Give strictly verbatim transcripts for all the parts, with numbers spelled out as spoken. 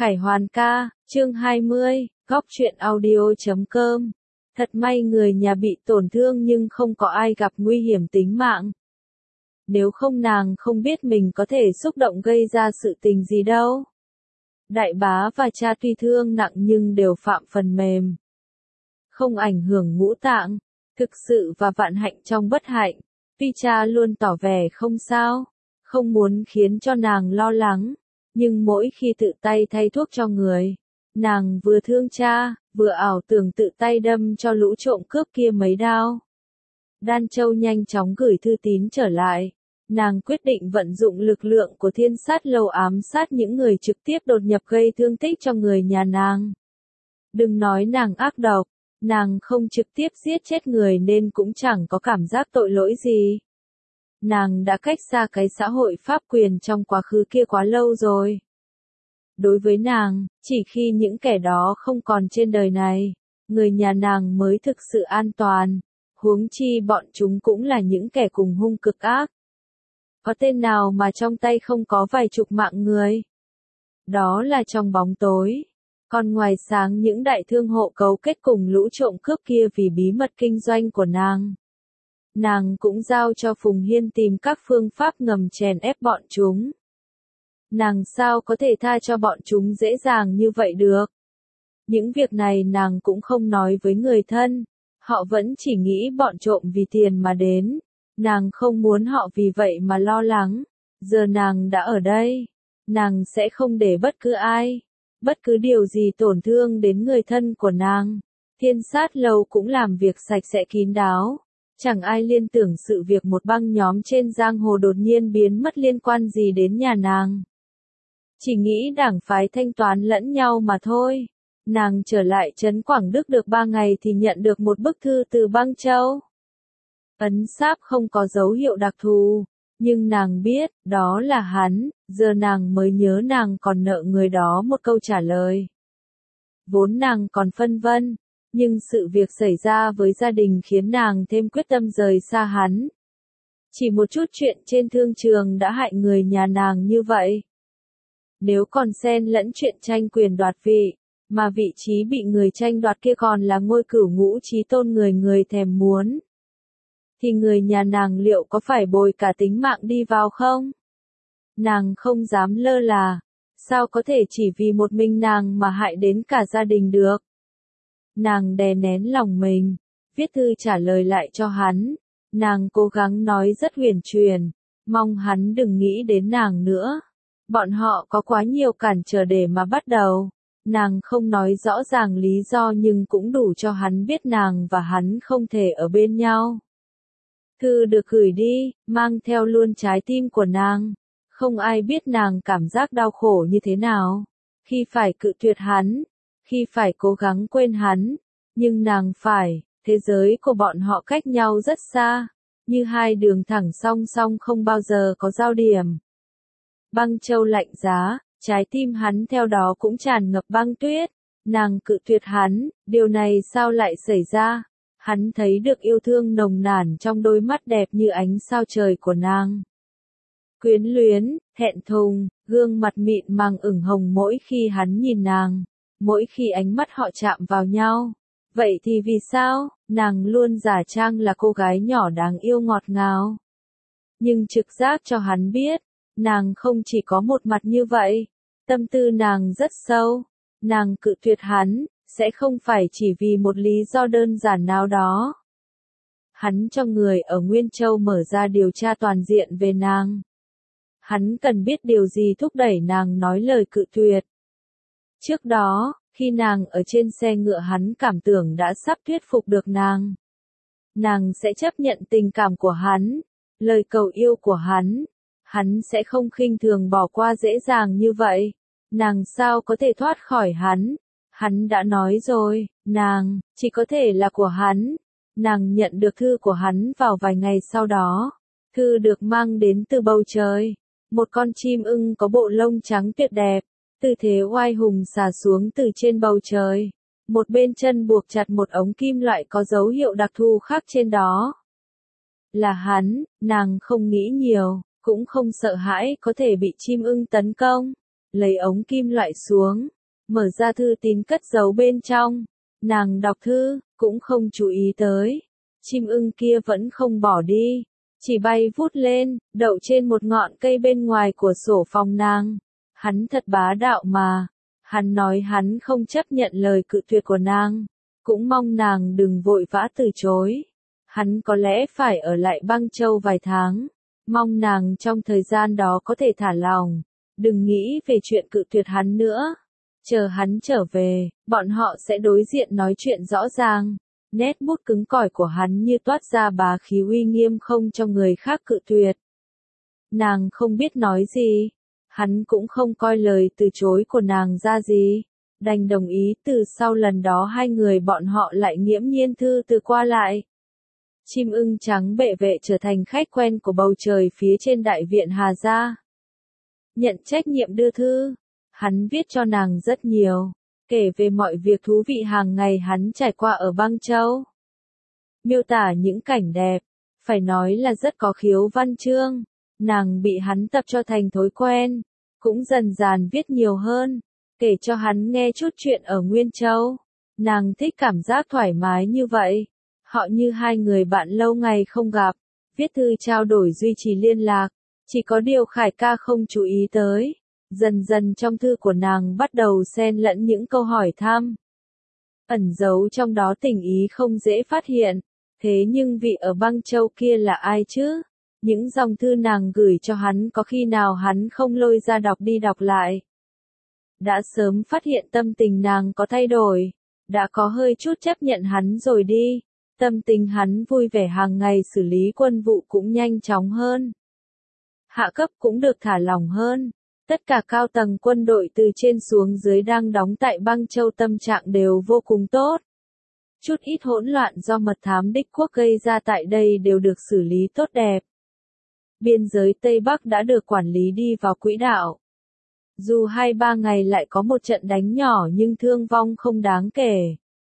Khải Hoàn ca, chương hai mươi, góc truyện audio chấm com. Thật may người nhà bị tổn thương nhưng không có ai gặp nguy hiểm tính mạng. Nếu không nàng không biết mình có thể xúc động gây ra sự tình gì đâu. Đại bá và cha tuy thương nặng nhưng đều phạm phần mềm. Không ảnh hưởng ngũ tạng, thực sự và vạn hạnh trong bất hạnh. Tuy cha luôn tỏ vẻ không sao, không muốn khiến cho nàng lo lắng. Nhưng mỗi khi tự tay thay thuốc cho người, nàng vừa thương cha, vừa ảo tưởng tự tay đâm cho lũ trộm cướp kia mấy đao. Đan Châu nhanh chóng gửi thư tín trở lại. Nàng quyết định vận dụng lực lượng của thiên sát lâu ám sát những người trực tiếp đột nhập gây thương tích cho người nhà nàng. Đừng nói nàng ác độc, nàng không trực tiếp giết chết người nên cũng chẳng có cảm giác tội lỗi gì. Nàng đã cách xa cái xã hội pháp quyền trong quá khứ kia quá lâu rồi. Đối với nàng, chỉ khi những kẻ đó không còn trên đời này, người nhà nàng mới thực sự an toàn, huống chi bọn chúng cũng là những kẻ cùng hung cực ác. Có tên nào mà trong tay không có vài chục mạng người? Đó là trong bóng tối. Còn ngoài sáng những đại thương hộ cấu kết cùng lũ trộm cướp kia vì bí mật kinh doanh của nàng. Nàng cũng giao cho Phùng Hiên tìm các phương pháp ngầm chèn ép bọn chúng. Nàng sao có thể tha cho bọn chúng dễ dàng như vậy được? Những việc này nàng cũng không nói với người thân, họ vẫn chỉ nghĩ bọn trộm vì tiền mà đến. Nàng không muốn họ vì vậy mà lo lắng. Giờ nàng đã ở đây, nàng sẽ không để bất cứ ai, bất cứ điều gì tổn thương đến người thân của nàng. Thiên sát lâu cũng làm việc sạch sẽ kín đáo. Chẳng ai liên tưởng sự việc một băng nhóm trên giang hồ đột nhiên biến mất liên quan gì đến nhà nàng. Chỉ nghĩ đảng phái thanh toán lẫn nhau mà thôi. Nàng trở lại trấn Quảng Đức được ba ngày thì nhận được một bức thư từ Băng Châu. Ấn sáp không có dấu hiệu đặc thù, nhưng nàng biết, đó là hắn, giờ nàng mới nhớ nàng còn nợ người đó một câu trả lời. Vốn nàng còn phân vân, nhưng sự việc xảy ra với gia đình khiến nàng thêm quyết tâm rời xa hắn. Chỉ một chút chuyện trên thương trường đã hại người nhà nàng như vậy. Nếu còn xen lẫn chuyện tranh quyền đoạt vị, mà vị trí bị người tranh đoạt kia còn là ngôi cửu ngũ chí tôn người người thèm muốn, thì người nhà nàng liệu có phải bồi cả tính mạng đi vào không? Nàng không dám lơ là, sao có thể chỉ vì một mình nàng mà hại đến cả gia đình được? Nàng đè nén lòng mình, viết thư trả lời lại cho hắn. Nàng cố gắng nói rất huyền truyền, mong hắn đừng nghĩ đến nàng nữa. Bọn họ có quá nhiều cản trở để mà bắt đầu. Nàng không nói rõ ràng lý do nhưng cũng đủ cho hắn biết nàng và hắn không thể ở bên nhau. Thư được gửi đi, mang theo luôn trái tim của nàng. Không ai biết nàng cảm giác đau khổ như thế nào. Khi phải cự tuyệt hắn, khi phải cố gắng quên hắn, nhưng nàng phải, thế giới của bọn họ cách nhau rất xa, như hai đường thẳng song song không bao giờ có giao điểm. Băng Châu lạnh giá, trái tim hắn theo đó cũng tràn ngập băng tuyết. Nàng cự tuyệt hắn, điều này sao lại xảy ra? Hắn thấy được yêu thương nồng nàn trong đôi mắt đẹp như ánh sao trời của nàng. Quyến luyến, thẹn thùng, gương mặt mịn màng ửng hồng mỗi khi hắn nhìn nàng, mỗi khi ánh mắt họ chạm vào nhau. Vậy thì vì sao, nàng luôn giả trang là cô gái nhỏ đáng yêu ngọt ngào. Nhưng trực giác cho hắn biết, nàng không chỉ có một mặt như vậy, tâm tư nàng rất sâu. Nàng cự tuyệt hắn, sẽ không phải chỉ vì một lý do đơn giản nào đó. Hắn cho người ở Nguyên Châu mở ra điều tra toàn diện về nàng. Hắn cần biết điều gì thúc đẩy nàng nói lời cự tuyệt. Trước đó, khi nàng ở trên xe ngựa hắn cảm tưởng đã sắp thuyết phục được nàng. Nàng sẽ chấp nhận tình cảm của hắn, lời cầu yêu của hắn. Hắn sẽ không khinh thường bỏ qua dễ dàng như vậy. Nàng sao có thể thoát khỏi hắn? Hắn đã nói rồi, nàng, chỉ có thể là của hắn. Nàng nhận được thư của hắn vào vài ngày sau đó. Thư được mang đến từ bầu trời. Một con chim ưng có bộ lông trắng tuyệt đẹp, tư thế oai hùng xà xuống từ trên bầu trời. Một bên chân buộc chặt một ống kim loại có dấu hiệu đặc thù khác trên đó. Là hắn, nàng không nghĩ nhiều, cũng không sợ hãi có thể bị chim ưng tấn công. lấy ống kim loại xuống, mở ra thư tín cất giấu bên trong. Nàng đọc thư, cũng không chú ý tới. Chim ưng kia vẫn không bỏ đi, chỉ bay vút lên, đậu trên một ngọn cây bên ngoài của sổ phòng nàng. Hắn thật bá đạo mà. Hắn nói hắn không chấp nhận lời cự tuyệt của nàng, cũng mong nàng đừng vội vã từ chối. Hắn có lẽ phải ở lại Băng Châu vài tháng, mong nàng trong thời gian đó có thể thả lòng, đừng nghĩ về chuyện cự tuyệt hắn nữa. Chờ hắn trở về, bọn họ sẽ đối diện nói chuyện rõ ràng. Nét bút cứng cỏi của hắn như toát ra bá khí uy nghiêm không cho người khác cự tuyệt. Nàng không biết nói gì, hắn cũng không coi lời từ chối của nàng ra gì, đành đồng ý. Từ sau lần đó hai người bọn họ lại nghiễm nhiên thư từ qua lại. Chim ưng trắng bệ vệ trở thành khách quen của bầu trời phía trên đại viện Hà Gia. Nhận trách nhiệm đưa thư, hắn viết cho nàng rất nhiều, kể về mọi việc thú vị hàng ngày hắn trải qua ở Băng Châu. Miêu tả những cảnh đẹp, phải nói là rất có khiếu văn chương. Nàng bị hắn tập cho thành thói quen, cũng dần dần viết nhiều hơn, kể cho hắn nghe chút chuyện ở Nguyên Châu. Nàng thích cảm giác thoải mái như vậy. Họ như hai người bạn lâu ngày không gặp, viết thư trao đổi duy trì liên lạc. Chỉ có điều Khải ca không chú ý tới. Dần dần trong thư của nàng bắt đầu xen lẫn những câu hỏi thăm. Ẩn giấu trong đó tình ý không dễ phát hiện. Thế nhưng vị ở Băng Châu kia là ai chứ? Những dòng thư nàng gửi cho hắn có khi nào hắn không lôi ra đọc đi đọc lại. Đã sớm phát hiện tâm tình nàng có thay đổi. Đã có hơi chút chấp nhận hắn rồi đi. Tâm tình hắn vui vẻ hàng ngày, xử lý quân vụ cũng nhanh chóng hơn. Hạ cấp cũng được thả lỏng hơn. Tất cả cao tầng quân đội từ trên xuống dưới đang đóng tại Băng Châu tâm trạng đều vô cùng tốt. Chút ít hỗn loạn do mật thám đích quốc gây ra tại đây đều được xử lý tốt đẹp. Biên giới Tây Bắc đã được quản lý đi vào quỹ đạo. Dù hai ba ngày lại có một trận đánh nhỏ nhưng thương vong không đáng kể.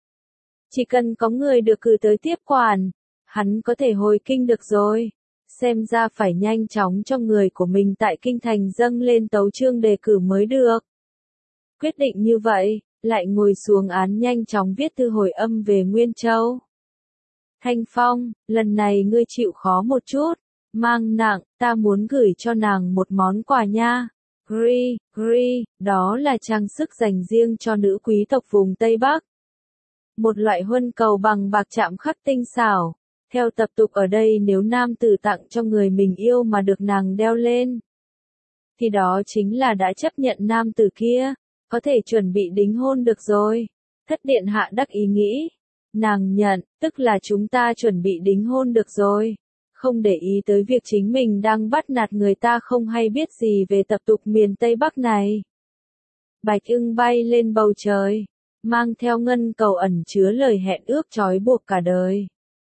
Chỉ cần có người được cử tới tiếp quản, hắn có thể hồi kinh được rồi. Xem ra phải nhanh chóng cho người của mình tại kinh thành dâng lên tấu chương đề cử mới được. Quyết định như vậy, lại ngồi xuống án nhanh chóng viết thư hồi âm về Nguyên Châu. Thanh Phong, lần này ngươi chịu khó một chút, mang nặng, ta muốn gửi cho nàng một món quà nha. Gri, gri, đó là trang sức dành riêng cho nữ quý tộc vùng Tây Bắc. Một loại huân cầu bằng bạc chạm khắc tinh xảo. Theo tập tục ở đây, nếu nam tử tặng cho người mình yêu mà được nàng đeo lên, thì đó chính là đã chấp nhận nam tử kia, có thể chuẩn bị đính hôn được rồi. Thất điện hạ đắc ý nghĩ, nàng nhận, tức là chúng ta chuẩn bị đính hôn được rồi. Không để ý tới việc chính mình đang bắt nạt người ta không hay biết gì về tập tục miền Tây Bắc này. Bạch ưng bay lên bầu trời, mang theo ngân cầu ẩn chứa lời hẹn ước trói buộc cả đời.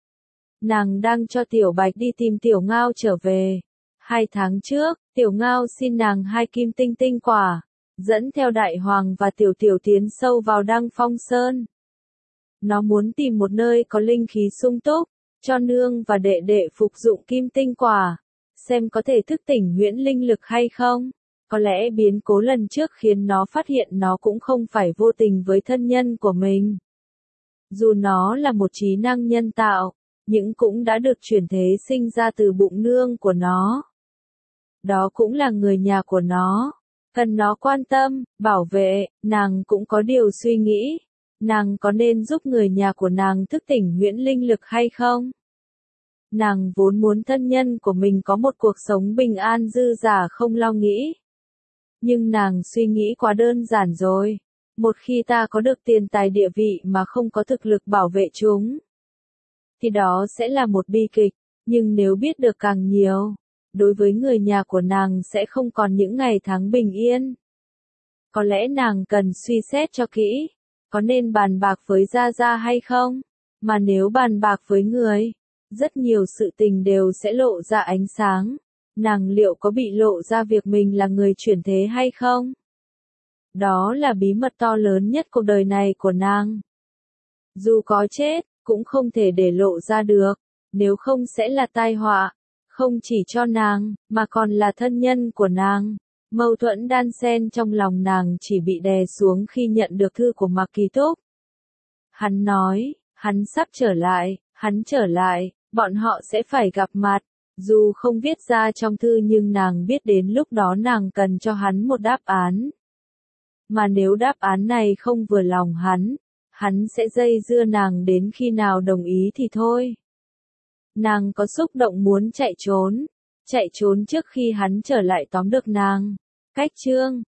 Nàng đang cho Tiểu Bạch đi tìm Tiểu Ngao trở về. Hai tháng trước, Tiểu Ngao xin nàng hai kim tinh tinh quả, dẫn theo Đại Hoàng và Tiểu Tiểu tiến sâu vào Đăng Phong Sơn. Nó muốn tìm một nơi có linh khí sung túc, cho nương và đệ đệ phục dụng kim tinh quả, xem có thể thức tỉnh huyễn linh lực hay không. Có lẽ biến cố lần trước khiến nó phát hiện nó cũng không phải vô tình với thân nhân của mình. Dù nó là một trí năng nhân tạo, nhưng cũng đã được chuyển thế sinh ra từ bụng nương của nó. Đó cũng là người nhà của nó, cần nó quan tâm, bảo vệ. Nàng cũng có điều suy nghĩ, nàng có nên giúp người nhà của nàng thức tỉnh huyễn linh lực hay không? Nàng vốn muốn thân nhân của mình có một cuộc sống bình an dư dả không lo nghĩ. Nhưng nàng suy nghĩ quá đơn giản rồi. Một khi ta có được tiền tài địa vị mà không có thực lực bảo vệ chúng, thì đó sẽ là một bi kịch. Nhưng nếu biết được càng nhiều, đối với người nhà của nàng sẽ không còn những ngày tháng bình yên. Có lẽ nàng cần suy xét cho kỹ, có nên bàn bạc với Gia Gia hay không? Mà nếu bàn bạc với người, rất nhiều sự tình đều sẽ lộ ra ánh sáng. Nàng liệu có bị lộ ra việc mình là người chuyển thế hay không? Đó là bí mật to lớn nhất cuộc đời này của nàng. Dù có chết, cũng không thể để lộ ra được, nếu không sẽ là tai họa, không chỉ cho nàng, mà còn là thân nhân của nàng. Mâu thuẫn đan xen trong lòng nàng chỉ bị đè xuống khi nhận được thư của Mạc Kỳ Túc. Hắn nói, hắn sắp trở lại, hắn trở lại, bọn họ sẽ phải gặp mặt. Dù không viết ra trong thư nhưng nàng biết đến lúc đó nàng cần cho hắn một đáp án. Mà nếu đáp án này không vừa lòng hắn, hắn sẽ dây dưa nàng đến khi nào đồng ý thì thôi. Nàng có xúc động muốn chạy trốn, chạy trốn trước khi hắn trở lại tóm được nàng. Cách chương